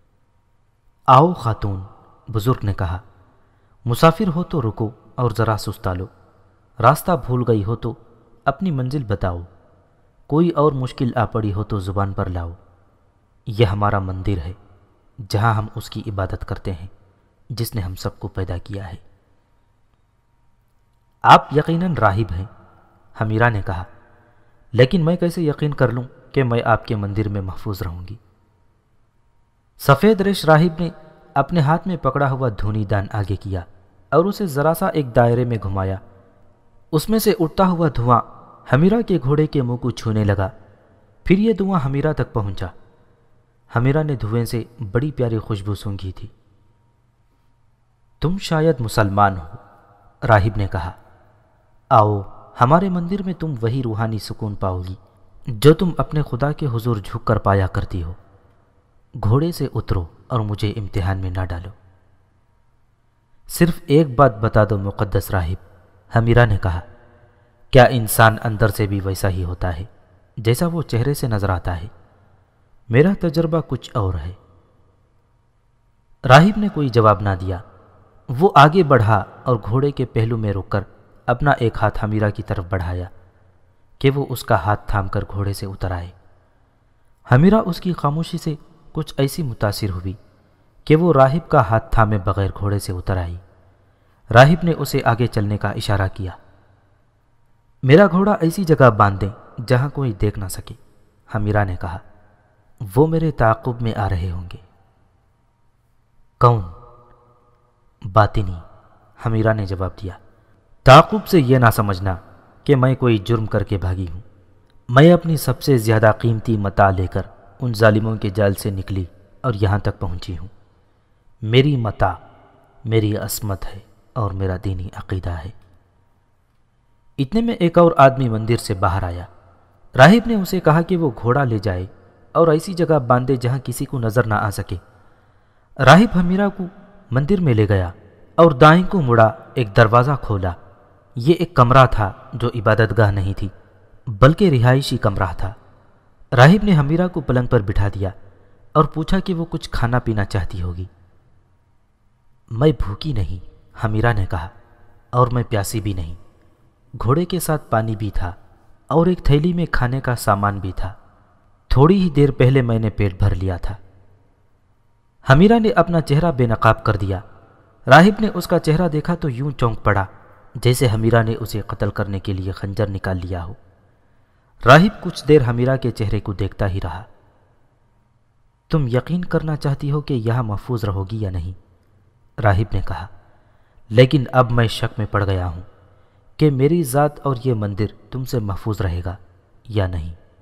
آؤ خاتون، بزرگ نے کہا، مسافر ہو تو رکو اور ذرا سستا لو، راستہ بھول گئی ہو تو اپنی منزل بتاؤ، کوئی اور مشکل آ پڑی ہو تو زبان پر لاؤ۔ یہ ہمارا مندر ہے جہاں ہم اس کی عبادت کرتے ہیں جس نے ہم سب کو پیدا کیا ہے۔ آپ یقیناً راہب ہیں، حمیرہ نے کہا، لیکن میں کیسے یقین کر لوں کہ میں آپ کے مندر میں محفوظ رہوں گی؟ سفید ریش راہب نے اپنے ہاتھ میں پکڑا ہوا دھونی دان آگے کیا اور اسے ذرا سا ایک دائرے میں گھمایا۔ اس میں سے اٹھتا ہوا دھواں حمیرہ کے گھوڑے کے منہ کو چھونے لگا، پھر یہ دھواں حمیرہ تک پہنچا۔ حمیرہ نے دھوئیں سے بڑی پیاری خوشبو سونگھی تھی۔ تم شاید مسلمان ہو، راہب نے کہا، آؤ ہمارے مندر میں تم وہی روحانی سکون پاؤ گی جو تم اپنے خدا کے حضور جھک کر پایا کرتی ہو۔ گھوڑے سے اترو اور مجھے امتحان میں نہ ڈالو۔ صرف ایک بات بتا دو مقدس راہب، حمیرہ نے کہا، کیا انسان اندر سے بھی ویسا ہی ہوتا ہے جیسا وہ چہرے سے نظر آتا ہے؟ میرا تجربہ کچھ اور ہے۔ راہب نے کوئی جواب نہ دیا۔ وہ آگے بڑھا اور گھوڑے کے پہلو میں رک کر اپنا ایک ہاتھ حمیرہ کی طرف بڑھایا کہ وہ اس کا ہاتھ تھام کر گھوڑے سے اتر آئے۔ حمیرہ اس کی خاموشی سے کچھ ایسی متاثر ہوئی کہ وہ راہب کا ہاتھ تھامے بغیر گھوڑے سے اتر آئی۔ راہب نے اسے آگے چلنے کا اشارہ کیا۔ میرا گھوڑا ایسی جگہ باندھ دیں جہاں کوئی دیکھ نہ سکے، حمیرہ نے کہا، وہ میرے تعاقب میں آ رہے ہوں گے۔ کون؟ باطنی، حمیرہ نے جواب دیا۔ تعاقب سے یہ نہ سمجھنا کہ میں کوئی جرم کر کے بھاگی ہوں۔ میں اپنی سب سے زیادہ قیمتی متاع لے کر ان ظالموں کے جال سے نکلی اور یہاں تک پہنچی ہوں۔ میری متاع میری عصمت ہے اور میرا دینی عقیدہ ہے۔ اتنے میں ایک اور آدمی مندر سے باہر آیا۔ راہب نے اسے کہا کہ وہ گھوڑا لے جائے اور ایسی جگہ باندھے جہاں کسی کو نظر نہ آ سکے۔ راہب حمیرہ کو مندر میں لے گیا اور دائیں کو مڑا ایک دروازہ کھولا۔ یہ ایک کمرہ تھا جو عبادت گاہ نہیں تھی بلکہ رہائشی کمرہ تھا۔ راہب نے حمیرہ کو پلنگ پر بٹھا دیا اور پوچھا کہ وہ کچھ کھانا پینا چاہتی ہوگی۔ میں بھوکی نہیں، حمیرہ نے کہا، اور میں پیاسی بھی نہیں۔ گھوڑے کے ساتھ پانی بھی تھا اور ایک تھیلی میں کھانے کا سامان بھی تھا۔ تھوڑی ہی دیر پہلے میں نے پیٹ بھر لیا تھا۔ حمیرہ نے اپنا چہرہ بے نقاب کر دیا۔ راہب نے اس کا چہرہ دیکھا تو یوں چونک پڑا جیسے حمیرہ نے اسے قتل کرنے کے لیے خنجر نکال لیا ہو۔ راہب کچھ دیر حمیرہ کے چہرے کو دیکھتا ہی رہا۔ تم یقین کرنا چاہتی ہو کہ یہاں محفوظ رہو گی یا نہیں؟ راہب نے کہا، لیکن اب میں شک میں پڑ گیا ہوں کہ میری ذات اور یہ مندر تم سے محفوظ رہے گا یا نہیں۔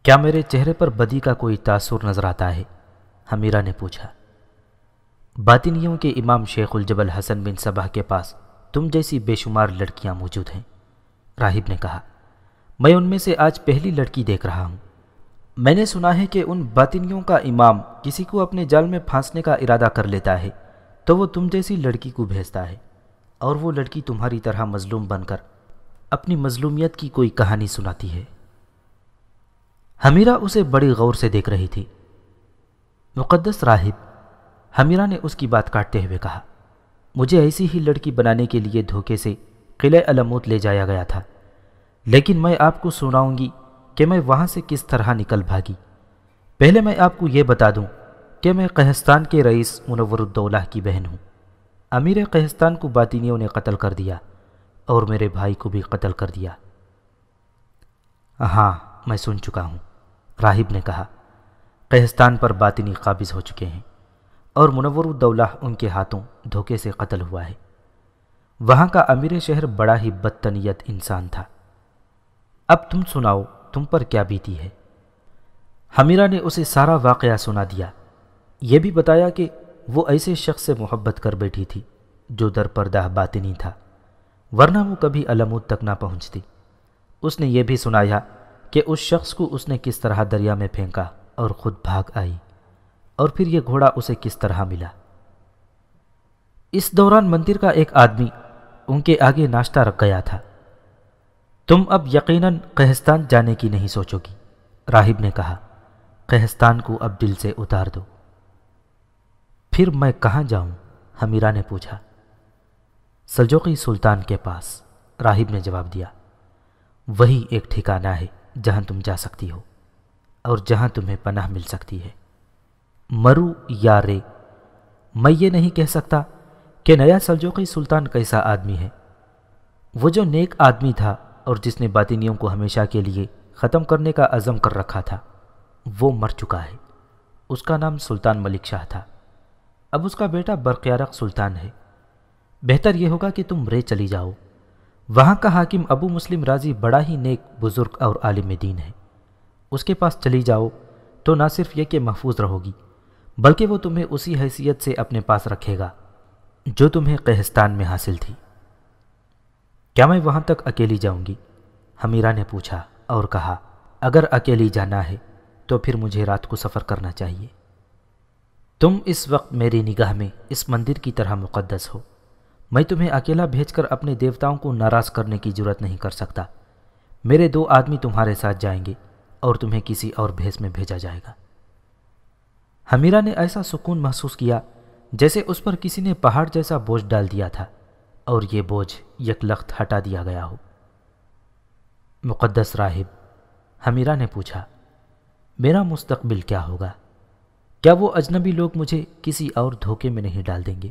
کیا میرے چہرے پر بدی کا کوئی تاثر نظر آتا ہے؟ حمیرہ نے پوچھا۔ باطنیوں کے امام شیخ الجبل حسن بن صباح کے پاس تم جیسی بے شمار لڑکیاں موجود ہیں، راہب نے کہا۔ میں ان میں سے آج پہلی لڑکی دیکھ رہا ہوں۔ میں نے سنا ہے کہ ان باطنیوں کا امام کسی کو اپنے جال میں پھانسنے کا ارادہ کر لیتا ہے تو وہ تم جیسی لڑکی کو بھیجتا ہے، اور وہ لڑکی تمہاری طرح مظلوم بن کر اپنی مظلومیت کی کوئی کہانی سناتی ہے۔ حمیرہ اسے بڑی غور سے دیکھ رہی تھی۔ مقدس راہب، حمیرہ نے اس کی بات کاٹتے ہوئے کہا، مجھے ایسی ہی لڑکی بنانے کے لیے دھوکے سے قلعہ علموت لے جایا گیا تھا، لیکن میں آپ کو سناؤں گی کہ میں وہاں سے کس طرح نکل بھاگی۔ پہلے میں آپ کو یہ بتا دوں کہ میں قہستان کے رئیس منور الدولہ کی بہن ہوں۔ امیر قہستان کو باطنیوں نے قتل کر دیا اور میرے بھائی کو بھی قتل کر دیا۔ ہاں، میں سن چکا ہوں، راہب نے کہا۔ قہستان پر باطنی قابض ہو چکے ہیں اور منور الدولہ ان کے ہاتھوں دھوکے سے قتل ہوا ہے۔ وہاں کا امیر شہر بڑا ہی بدتنیت انسان تھا۔ اب تم سناؤ، تم پر کیا بیتی ہے؟ حمیرہ نے اسے سارا واقعہ سنا دیا۔ یہ بھی بتایا کہ وہ ایسے شخص سے محبت کر بیٹھی تھی جو در پردہ باطنی تھا، ورنہ وہ کبھی علموت تک نہ پہنچتی۔ اس نے یہ بھی سنایا کہ اس شخص کو اس نے کس طرح دریا میں پھینکا اور خود بھاگ آئی، اور پھر یہ گھوڑا اسے کس طرح ملا۔ اس دوران مندر کا ایک آدمی ان کے آگے ناشتہ رکھ گیا تھا۔ تم اب یقیناً قہستان جانے کی نہیں سوچو گی، راہب نے کہا۔ قہستان کو اب دل سے اتار دو۔ پھر میں کہاں جاؤں؟ حمیرہ نے پوچھا۔ سلجوقی سلطان کے پاس، راہب نے جواب دیا۔ وہی ایک ٹھکانہ ہے جہاں تم جا سکتی ہو اور جہاں تمہیں پناہ مل سکتی ہے۔ مرو یا رے، میں یہ نہیں کہہ سکتا کہ نیا سلجوقی سلطان کیسا آدمی ہے۔ وہ جو نیک آدمی تھا اور جس نے باطنیوں کو ہمیشہ کے لیے ختم کرنے کا عزم کر رکھا تھا، وہ مر چکا ہے۔ اس کا نام سلطان ملک شاہ تھا۔ اب اس کا بیٹا برقیارق سلطان ہے۔ بہتر یہ ہوگا کہ تم رے چلی جاؤ۔ وہاں کا حاکم ابو مسلم رازی بڑا ہی نیک بزرگ اور عالم دین ہے۔ اس کے پاس چلی جاؤ تو نہ صرف یہ کہ محفوظ رہو گی، بلکہ وہ تمہیں اسی حیثیت سے اپنے پاس رکھے گا جو تمہیں قہستان میں حاصل تھی۔ کیا میں وہاں تک اکیلی جاؤں گی؟ حمیرہ نے پوچھا اور کہا، اگر اکیلی جانا ہے تو پھر مجھے رات کو سفر کرنا چاہیے۔ تم اس وقت میری نگاہ میں اس مندر کی طرح مقدس ہو۔ میں تمہیں اکیلا بھیج کر اپنے دیوتاؤں کو ناراض کرنے کی جرات نہیں کر سکتا۔ میرے 2 آدمی تمہارے ساتھ جائیں گے اور تمہیں کسی اور بھیس میں بھیجا جائے گا۔ حمیرہ نے ایسا سکون محسوس کیا جیسے اس پر کسی نے پہاڑ جیسا بوجھ ڈال دیا تھا اور یہ بوجھ یکلخت ہٹا دیا گیا ہو۔ مقدس راہب، حمیرہ نے پوچھا، میرا مستقبل کیا ہوگا؟ کیا وہ اجنبی لوگ مجھے کسی اور دھوکے میں نہیں ڈال دیں گے؟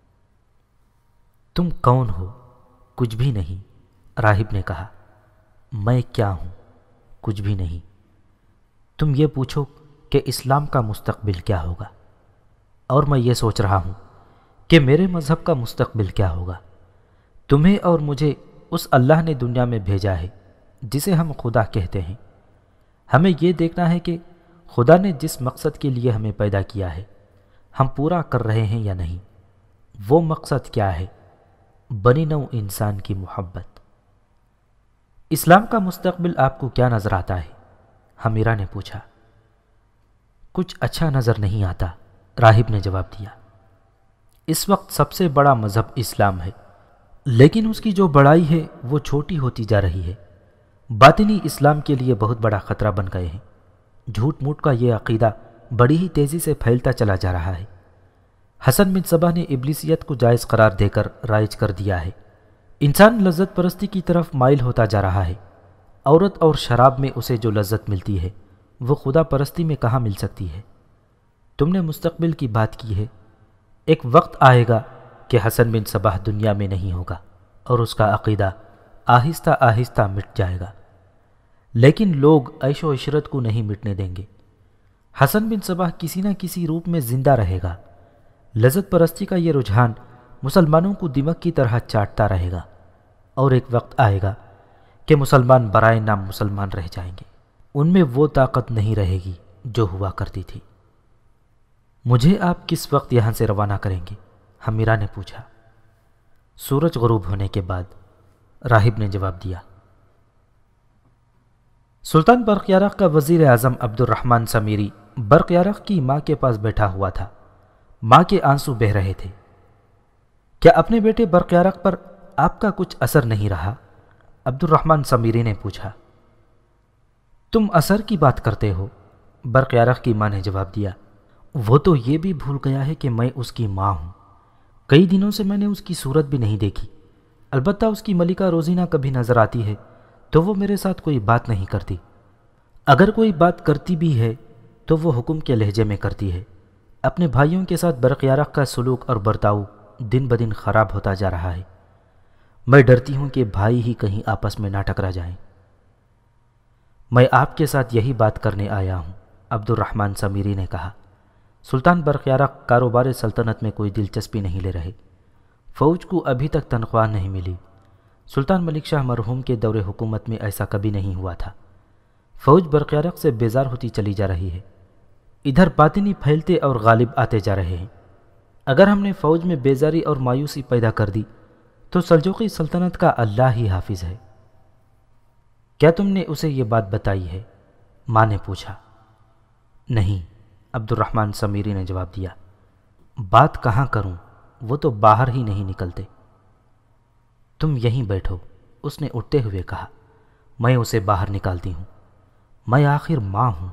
تم کون ہو؟ کچھ بھی نہیں، راہب نے کہا۔ میں کیا ہوں؟ کچھ بھی نہیں۔ تم یہ پوچھو کہ اسلام کا مستقبل کیا ہوگا، اور میں یہ سوچ رہا ہوں کہ میرے مذہب کا مستقبل کیا ہوگا۔ تمہیں اور مجھے اس اللہ نے دنیا میں بھیجا ہے جسے ہم خدا کہتے ہیں۔ ہمیں یہ دیکھنا ہے کہ خدا نے جس مقصد کے لیے ہمیں پیدا کیا ہے ہم پورا کر رہے ہیں یا نہیں۔ وہ مقصد کیا ہے؟ بنی نوع انسان کی محبت۔ اسلام کا مستقبل آپ کو کیا نظر آتا ہے؟ حمیرہ نے پوچھا۔ کچھ اچھا نظر نہیں آتا، راہب نے جواب دیا۔ اس وقت سب سے بڑا مذہب اسلام ہے، لیکن اس کی جو بڑائی ہے وہ چھوٹی ہوتی جا رہی ہے۔ باطنی اسلام کے لیے بہت بڑا خطرہ بن گئے ہیں۔ جھوٹ موٹ کا یہ عقیدہ بڑی ہی تیزی سے پھیلتا چلا جا رہا ہے۔ حسن بن صباح نے ابلیسیت کو جائز قرار دے کر رائج کر دیا ہے۔ انسان لذت پرستی کی طرف مائل ہوتا جا رہا ہے۔ عورت اور شراب میں اسے جو لذت ملتی ہے وہ خدا پرستی میں کہاں مل سکتی ہے؟ تم نے مستقبل کی بات کی ہے۔ ایک وقت آئے گا کہ حسن بن صباح دنیا میں نہیں ہوگا اور اس کا عقیدہ آہستہ آہستہ مٹ جائے گا، لیکن لوگ عیش و عشرت کو نہیں مٹنے دیں گے۔ حسن بن صباح کسی نہ کسی روپ میں زندہ رہے گا۔ لذت پرستی کا یہ رجحان مسلمانوں کو دمک کی طرح چاٹتا رہے گا، اور ایک وقت آئے گا کہ مسلمان برائے نام مسلمان رہ جائیں گے۔ ان میں وہ طاقت نہیں رہے گی جو ہوا کرتی تھی۔ مجھے آپ کس وقت یہاں سے روانہ کریں گے؟ حمیرہ نے پوچھا۔ سورج غروب ہونے کے بعد، راہب نے جواب دیا۔ سلطان برق یارق کا وزیر اعظم عبد الرحمن سمیری برق یارق کی ماں کے پاس بیٹھا ہوا تھا۔ ماں کے آنسو بہہ رہے تھے۔ کیا اپنے بیٹے برق یارق پر آپ کا کچھ اثر نہیں رہا؟ عبد الرحمن سمیری نے پوچھا۔ تم اثر کی بات کرتے ہو؟ برق یارق کی ماں نے جواب دیا۔ وہ تو یہ بھی بھول گیا ہے کہ میں اس کی ماں ہوں۔ کئی دنوں سے میں نے اس کی صورت بھی نہیں دیکھی۔ البتہ اس کی ملکہ روزینہ کبھی نظر آتی ہے تو وہ میرے ساتھ کوئی بات نہیں کرتی۔ اگر کوئی بات کرتی بھی ہے تو وہ حکم کے لہجے میں کرتی ہے۔ اپنے بھائیوں کے ساتھ برق یارق کا سلوک اور برتاؤ دن بدن خراب ہوتا جا رہا ہے۔ میں ڈرتی ہوں کہ بھائی ہی کہیں آپس میں نہ ٹکرا جائیں۔ میں آپ کے ساتھ یہی بات کرنے آیا ہوں، عبد الرحمن سمیری نے کہا۔ سلطان برق یارق کاروبار سلطنت میں کوئی دلچسپی نہیں لے رہے۔ فوج کو ابھی تک تنخواہ نہیں ملی۔ سلطان ملک شاہ مرحوم کے دور حکومت میں ایسا کبھی نہیں ہوا تھا۔ فوج برق یارق سے بیزار ہوتی چلی جا رہی ہے۔ ادھر باطنی پھیلتے اور غالب آتے جا رہے ہیں۔ اگر ہم نے فوج میں بیزاری اور مایوسی پیدا کر دی تو سلجوقی سلطنت کا اللہ ہی حافظ ہے۔ کیا تم نے اسے یہ بات بتائی ہے؟ ماں نے پوچھا۔ نہیں، عبد الرحمن سمیری نے جواب دیا۔ بات کہاں کروں، وہ تو باہر ہی نہیں نکلتے۔ تم یہیں بیٹھو، اس نے اٹھتے ہوئے کہا۔ میں اسے باہر نکالتی ہوں، میں آخر ماں ہوں۔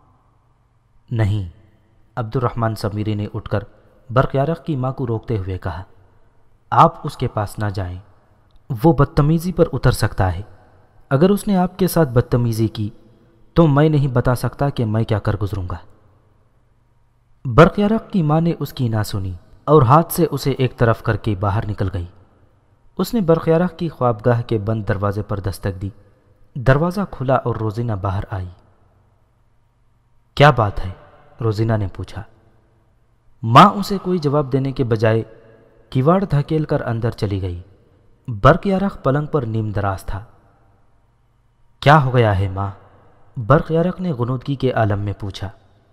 نہیں، عبد الرحمن سمیری نے اٹھ کر برق یارق کی ماں کو روکتے ہوئے کہا۔ آپ اس کے پاس نہ جائیں، وہ بدتمیزی پر اتر سکتا ہے۔ اگر اس نے آپ کے ساتھ بدتمیزی کی تو میں نہیں بتا سکتا کہ میں کیا کر گزروں گا۔ برق یارق کی ماں نے اس کی نہ سنی اور ہاتھ سے اسے ایک طرف کر کے باہر نکل گئی۔ اس نے برق یارق کی خوابگاہ کے بند دروازے پر دستک دی۔ دروازہ کھلا اور روزینہ باہر آئی۔ کیا بات ہے؟ روزینہ نے پوچھا۔ ماں اسے کوئی جواب دینے کے بجائے کیواڑ دھکیل کر اندر چلی گئی۔ برق یارق پلنگ پر نیم دراز تھا۔ کیا ہو گیا ہے ماں؟ برق یارق نے غنودگی کے عالم میں پوچھا۔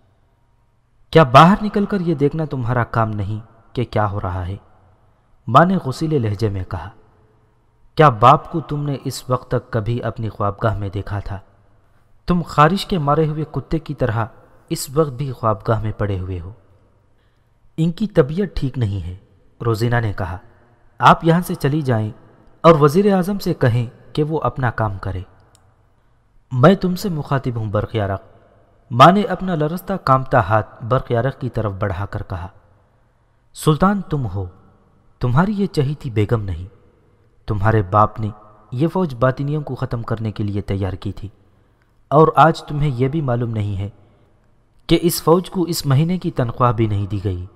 کیا باہر نکل کر یہ دیکھنا تمہارا کام نہیں کہ کیا ہو رہا ہے؟ ماں نے غصیلے لہجے میں کہا۔ کیا باپ کو تم نے اس وقت تک کبھی اپنی خوابگاہ میں دیکھا تھا؟ تم خارش کے مارے ہوئے کتے کی طرح اس وقت بھی خوابگاہ میں پڑے ہوئے ہو۔ ان کی طبیعت ٹھیک نہیں ہے، روزینہ نے کہا۔ آپ یہاں سے چلی جائیں اور وزیر اعظم سے کہیں کہ وہ اپنا کام کرے۔ میں تم سے مخاطب ہوں برق یارق، ماں نے اپنا لرزتا کانپتا ہاتھ برق یارق کی طرف بڑھا کر کہا۔ سلطان تم ہو، تمہاری یہ چہیتی بیگم نہیں۔ تمہارے باپ نے یہ فوج باطنیوں کو ختم کرنے کے لیے تیار کی تھی، اور آج تمہیں یہ بھی معلوم نہیں ہے کہ اس فوج کو اس مہینے کی تنخواہ بھی نہیں دی گئی۔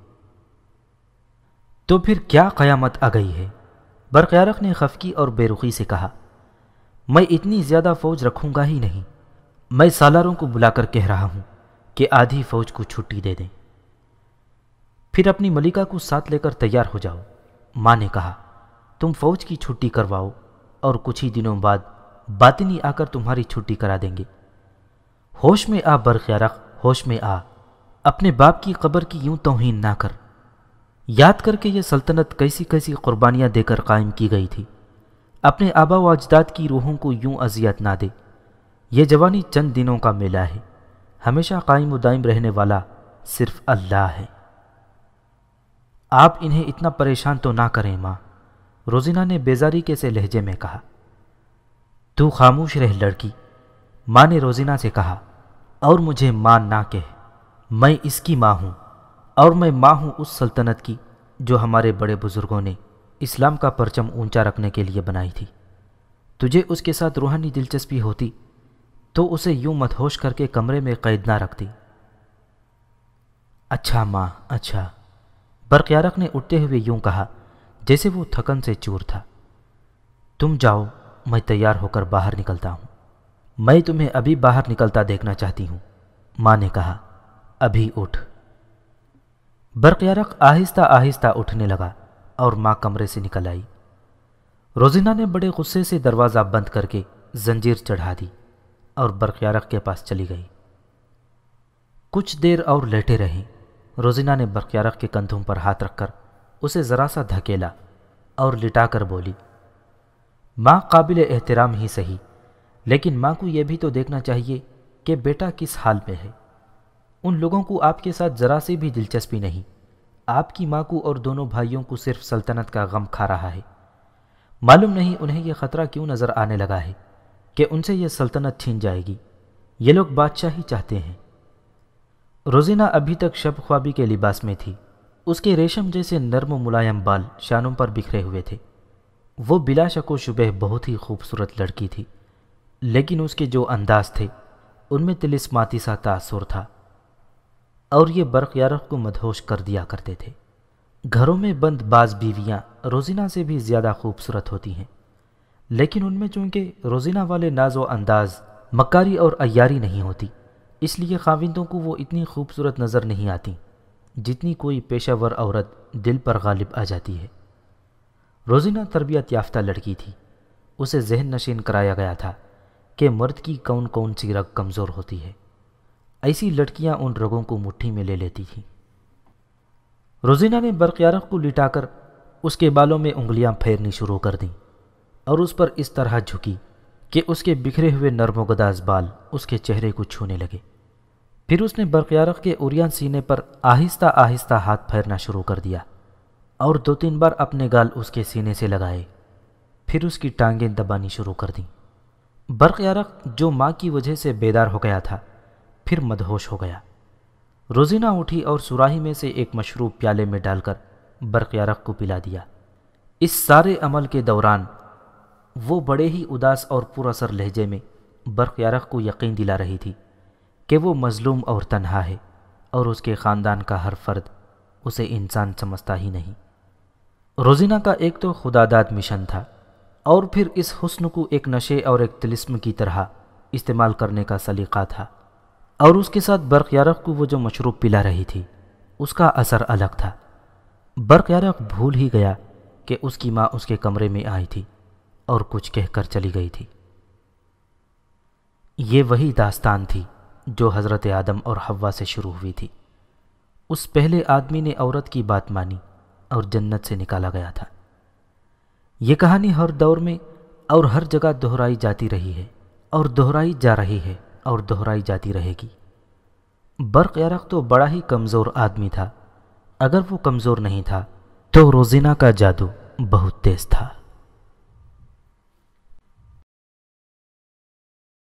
تو پھر کیا قیامت آ گئی ہے؟ برق یارق نے خفگی اور بے رخی سے کہا۔ میں اتنی زیادہ فوج رکھوں گا ہی نہیں۔ میں سالاروں کو بلا کر کہہ رہا ہوں کہ آدھی فوج کو چھٹی دے دیں۔ پھر اپنی ملکہ کو ساتھ لے کر تیار ہو جاؤ، ماں نے کہا۔ تم فوج کی چھٹی کرواؤ اور کچھ ہی دنوں بعد باطنی آ کر تمہاری چھٹی کرا دیں گے۔ ہوش میں آ برق یارق، ہوش میں آ، اپنے باپ کی قبر کی یوں توہین نہ کر۔ یاد کر کے یہ سلطنت کیسی کیسی قربانیاں دے کر قائم کی گئی تھی۔ اپنے آبا و اجداد کی روحوں کو یوں اذیت نہ دے۔ یہ جوانی چند دنوں کا میلہ ہے، ہمیشہ قائم و دائم رہنے والا صرف اللہ ہے۔ آپ انہیں اتنا پریشان تو نہ کریں ماں، روزینہ نے بیزاری کے سے لہجے میں کہا۔ تو خاموش رہ لڑکی، ماں نے روزینہ سے کہا، اور مجھے ماں نہ کہہ، میں اس کی ماں ہوں، اور میں ماں ہوں اس سلطنت کی جو ہمارے بڑے بزرگوں نے اسلام کا پرچم اونچا رکھنے کے لیے بنائی تھی۔ تجھے اس کے ساتھ روحانی دلچسپی ہوتی تو اسے یوں مدہوش کر کے کمرے میں قید نہ رکھتی۔ اچھا ماں، اچھا، برق یارق نے اٹھتے ہوئے یوں کہا جیسے وہ تھکن سے چور تھا۔ تم جاؤ، میں تیار ہو کر باہر نکلتا ہوں۔ میں تمہیں ابھی باہر نکلتا دیکھنا چاہتی ہوں، ماں نے کہا۔ ابھی اٹھ۔ برق یارق آہستہ آہستہ اٹھنے لگا اور ماں کمرے سے نکل آئی۔ روزینہ نے بڑے غصے سے دروازہ بند کر کے زنجیر چڑھا دی اور برق یارق کے پاس چلی گئی۔ کچھ دیر اور لیٹے رہیں۔ روزینہ نے برق یارق کے کندھوں پر ہاتھ رکھ کر اسے ذرا سا دھکیلا اور لٹا کر بولی، ماں قابل احترام ہی صحیح، لیکن ماں کو یہ بھی تو دیکھنا چاہیے کہ بیٹا کس حال میں ہے۔ ان لوگوں کو آپ کے ساتھ ذرا سی بھی دلچسپی نہیں۔ آپ کی ماں کو اور دونوں بھائیوں کو صرف سلطنت کا غم کھا رہا ہے۔ معلوم نہیں انہیں یہ خطرہ کیوں نظر آنے لگا ہے کہ ان سے یہ سلطنت چھین جائے گی۔ یہ لوگ بادشاہی چاہتے ہیں۔ روزینہ ابھی تک شب خوابی کے لباس میں تھی۔ اس کے ریشم جیسے نرم و ملائم بال شانوں پر بکھرے ہوئے تھے۔ وہ بلا شک و شبہ بہت ہی خوبصورت لڑکی تھی، لیکن اس کے جو انداز تھے ان میں طلسماتی سا تاثر تھا، اور یہ برق یارق کو مدہوش کر دیا کرتے تھے۔ گھروں میں بند بعض بیویاں روزینہ سے بھی زیادہ خوبصورت ہوتی ہیں، لیکن ان میں چونکہ روزینہ والے ناز و انداز، مکاری اور عیاری نہیں ہوتی، اس لیے خاوندوں کو وہ اتنی خوبصورت نظر نہیں آتی جتنی کوئی پیشہ ور عورت دل پر غالب آ جاتی ہے۔ روزینہ تربیت یافتہ لڑکی تھی۔ اسے ذہن نشین کرایا گیا تھا کہ مرد کی کون کون سی رگ کمزور ہوتی ہے۔ ایسی لڑکیاں ان رگوں کو مٹھی میں لے لیتی تھیں۔ روزینہ نے برق یارق کو لٹا کر اس کے بالوں میں انگلیاں پھیرنی شروع کر دیں اور اس پر اس طرح جھکی کہ اس کے بکھرے ہوئے نرم و گداز بال اس کے چہرے کو چھونے لگے۔ پھر اس نے برق یارق کے عریان سینے پر آہستہ آہستہ ہاتھ پھیرنا شروع کر دیا اور 2-3 بار اپنے گال اس کے سینے سے لگائے، پھر اس کی ٹانگیں دبانی شروع کر دیں۔ برق یارق جو ماں کی وجہ سے بیدار ہو گیا تھا پھر مدہوش ہو گیا۔ روزینہ اٹھی اور سراہی میں سے ایک مشروب پیالے میں ڈال کر برق یارق کو پلا دیا۔ اس سارے عمل کے دوران وہ بڑے ہی اداس اور پر اثر لہجے میں برق یارق کو یقین دلا رہی تھی کہ وہ مظلوم اور تنہا ہے، اور اس کے خاندان کا ہر فرد اسے انسان سمجھتا ہی نہیں۔ روزینہ کا ایک تو خداداد مشن تھا، اور پھر اس حسن کو ایک نشے اور ایک طلسم کی طرح استعمال کرنے کا سلیقہ تھا، اور اس کے ساتھ برق یارق کو وہ جو مشروب پلا رہی تھی اس کا اثر الگ تھا۔ برق یارق بھول ہی گیا کہ اس کی ماں اس کے کمرے میں آئی تھی اور کچھ کہہ کر چلی گئی تھی۔ یہ وہی داستان تھی جو حضرت آدم اور حوا سے شروع ہوئی تھی۔ اس پہلے آدمی نے عورت کی بات مانی اور جنت سے نکالا گیا تھا۔ یہ کہانی ہر دور میں اور ہر جگہ دہرائی جاتی رہی ہے، اور دہرائی جا رہی ہے، اور دہرائی جاتی رہے گی۔ برق یارق تو بڑا ہی کمزور آدمی تھا۔ اگر وہ کمزور نہیں تھا تو روزینہ کا جادو بہت تیز تھا۔